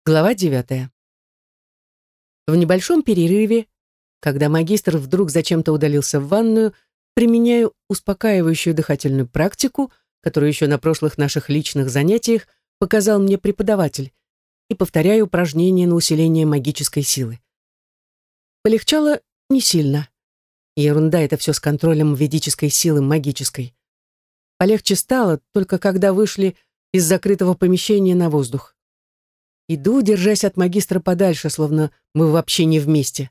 Глава 9. В небольшом перерыве, когда магистр вдруг зачем-то удалился в ванную, применяю успокаивающую дыхательную практику, которую еще на прошлых наших личных занятиях показал мне преподаватель, и повторяю упражнения на усиление магической силы. Полегчало не сильно. Ерунда это все с контролем ведической силы магической. Полегче стало, только когда вышли из закрытого помещения на воздух. Иду, держась от магистра подальше, словно мы вообще не вместе.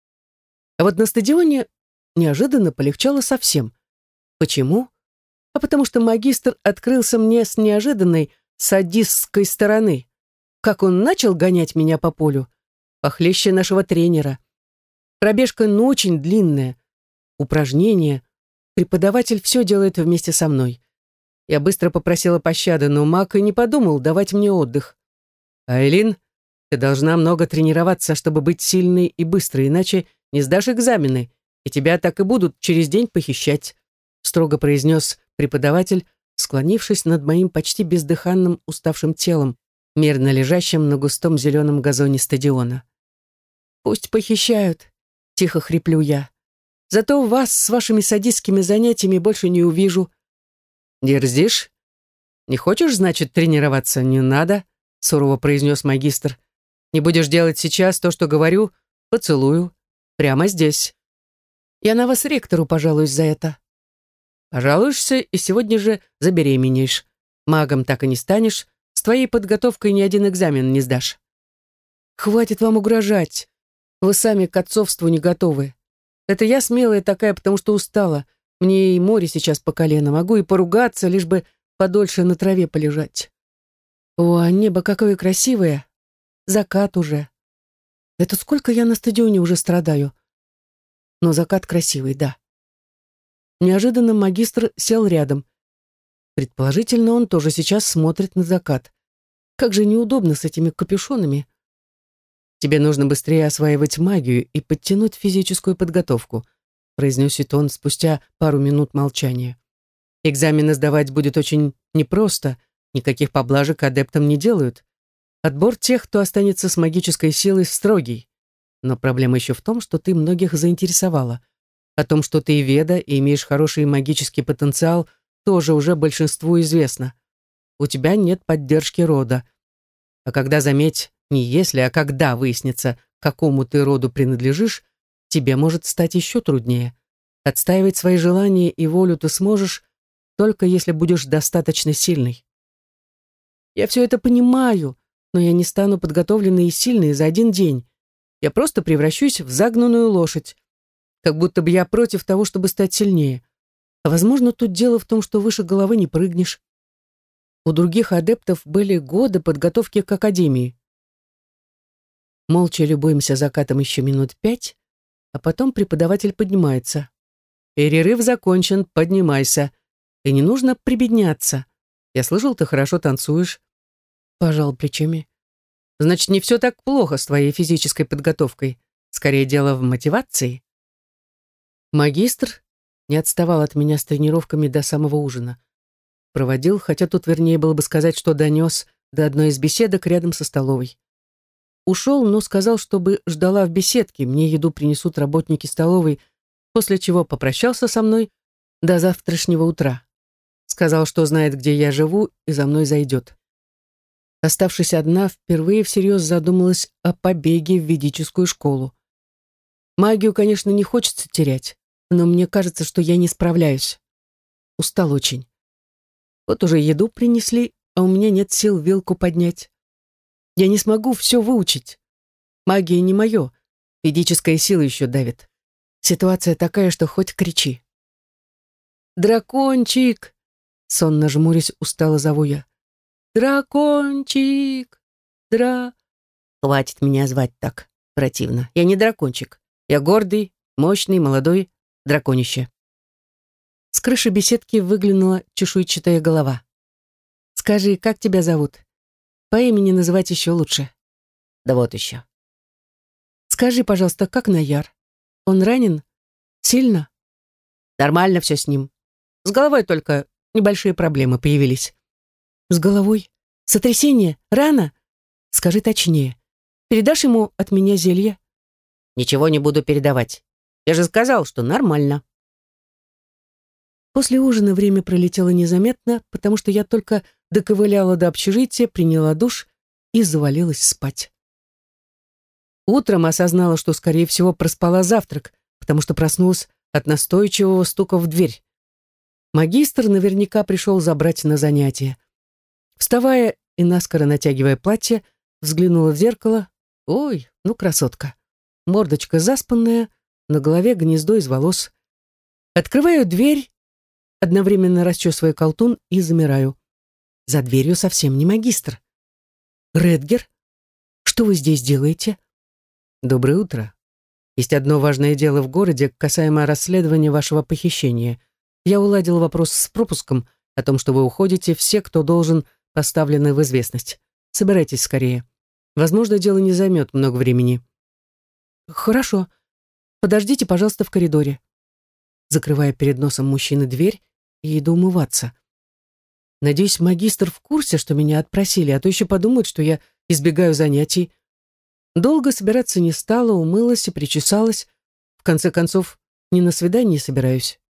А вот на стадионе неожиданно полегчало совсем. Почему? А потому что магистр открылся мне с неожиданной садистской стороны. Как он начал гонять меня по полю, похлеще нашего тренера. Пробежка, ну, очень длинная. Упражнения. Преподаватель все делает вместе со мной. Я быстро попросила пощады, но маг и не подумал давать мне отдых. «Айлин, ты должна много тренироваться, чтобы быть сильной и быстрой, иначе не сдашь экзамены, и тебя так и будут через день похищать», строго произнес преподаватель, склонившись над моим почти бездыханным уставшим телом, мирно лежащим на густом зеленом газоне стадиона. «Пусть похищают», — тихо хриплю я. «Зато вас с вашими садистскими занятиями больше не увижу». «Дерзишь? Не хочешь, значит, тренироваться? Не надо», — сурово произнес магистр. «Не будешь делать сейчас то, что говорю, поцелую. Прямо здесь. Я на вас ректору пожалуюсь за это». «Пожалуешься и сегодня же забеременеешь. Магом так и не станешь, с твоей подготовкой ни один экзамен не сдашь». «Хватит вам угрожать. Вы сами к отцовству не готовы. Это я смелая такая, потому что устала. Мне и море сейчас по колено. Могу и поругаться, лишь бы подольше на траве полежать. О, а небо какое красивое. Закат уже. Это сколько я на стадионе уже страдаю. Но закат красивый, да». Неожиданно магистр сел рядом. Предположительно, он тоже сейчас смотрит на закат. Как же неудобно с этими капюшонами. «Тебе нужно быстрее осваивать магию и подтянуть физическую подготовку», произносит он спустя пару минут молчания. «Экзамены сдавать будет очень непросто, никаких поблажек адептам не делают. Отбор тех, кто останется с магической силой, строгий. Но проблема еще в том, что ты многих заинтересовала. О том, что ты веда и имеешь хороший магический потенциал, тоже уже большинству известно. У тебя нет поддержки рода. А когда, заметь, не если, а когда выяснится, к какому ты роду принадлежишь, тебе может стать еще труднее. Отстаивать свои желания и волю ты сможешь, только если будешь достаточно сильной. Я все это понимаю, но я не стану подготовленной и сильной за один день. Я просто превращусь в загнанную лошадь. Как будто бы я против того, чтобы стать сильнее. А возможно, тут дело в том, что выше головы не прыгнешь. У других адептов были годы подготовки к академии. Молча любуемся закатом еще минут 5, а потом преподаватель поднимается. «Перерыв закончен, поднимайся. И не нужно прибедняться. Я слышал, ты хорошо танцуешь». Пожал плечами. «Значит, не все так плохо с твоей физической подготовкой. Скорее, дело в мотивации». Магистр не отставал от меня с тренировками до самого ужина. Проводил, хотя тут вернее было бы сказать, что донес до одной из беседок рядом со столовой. Ушел, но сказал, чтобы ждала в беседке, мне еду принесут работники столовой, после чего попрощался со мной до завтрашнего утра. Сказал, что знает, где я живу, и за мной зайдет. Оставшись одна, впервые всерьез задумалась о побеге в ведическую школу. Магию, конечно, не хочется терять, но мне кажется, что я не справляюсь. Устал очень. Вот уже еду принесли, а у меня нет сил вилку поднять. Я не смогу все выучить. Магия не мое, ведическая сила еще давит. Ситуация такая, что хоть кричи. «Дракончик!» Сонно жмурясь, устало зову я. «Дракончик! Хватит меня звать так, противно. Я не дракончик. Я гордый, мощный, молодой драконище». С крыши беседки выглянула чешуйчатая голова. «Скажи, как тебя зовут? По имени называть еще лучше». «Да вот еще». «Скажи, пожалуйста, как Наяр? Он ранен? Сильно?» «Нормально все с ним. С головой только небольшие проблемы появились». «С головой? Сотрясение? Рана?» Скажи точнее. Передашь ему от меня зелье? Ничего не буду передавать. Я же сказал, что нормально. После ужина время пролетело незаметно, потому что я только доковыляла до общежития, приняла душ и завалилась спать. Утром осознала, что, скорее всего, проспала завтрак, потому что проснулась от настойчивого стука в дверь. Магистр наверняка пришел забрать на занятия. Вставая и наскоро натягивая платье, взглянула в зеркало. Ой, ну красотка. Мордочка заспанная, на голове гнездо из волос. Открываю дверь, одновременно расчесывая колтун, и замираю. За дверью совсем не магистр. Редгер, что вы здесь делаете? Доброе утро. Есть одно важное дело в городе, касаемо расследования вашего похищения. Я уладил вопрос с пропуском, о том, что вы уходите, все, кто должен, поставлены в известность. Собирайтесь скорее. Возможно, дело не займет много времени. Хорошо. Подождите, пожалуйста, в коридоре. Закрывая перед носом мужчины дверь и иду умываться. Надеюсь, магистр в курсе, что меня отпросили, а то еще подумают, что я избегаю занятий. Долго собираться не стала, умылась и причесалась. В конце концов, не на свидание собираюсь.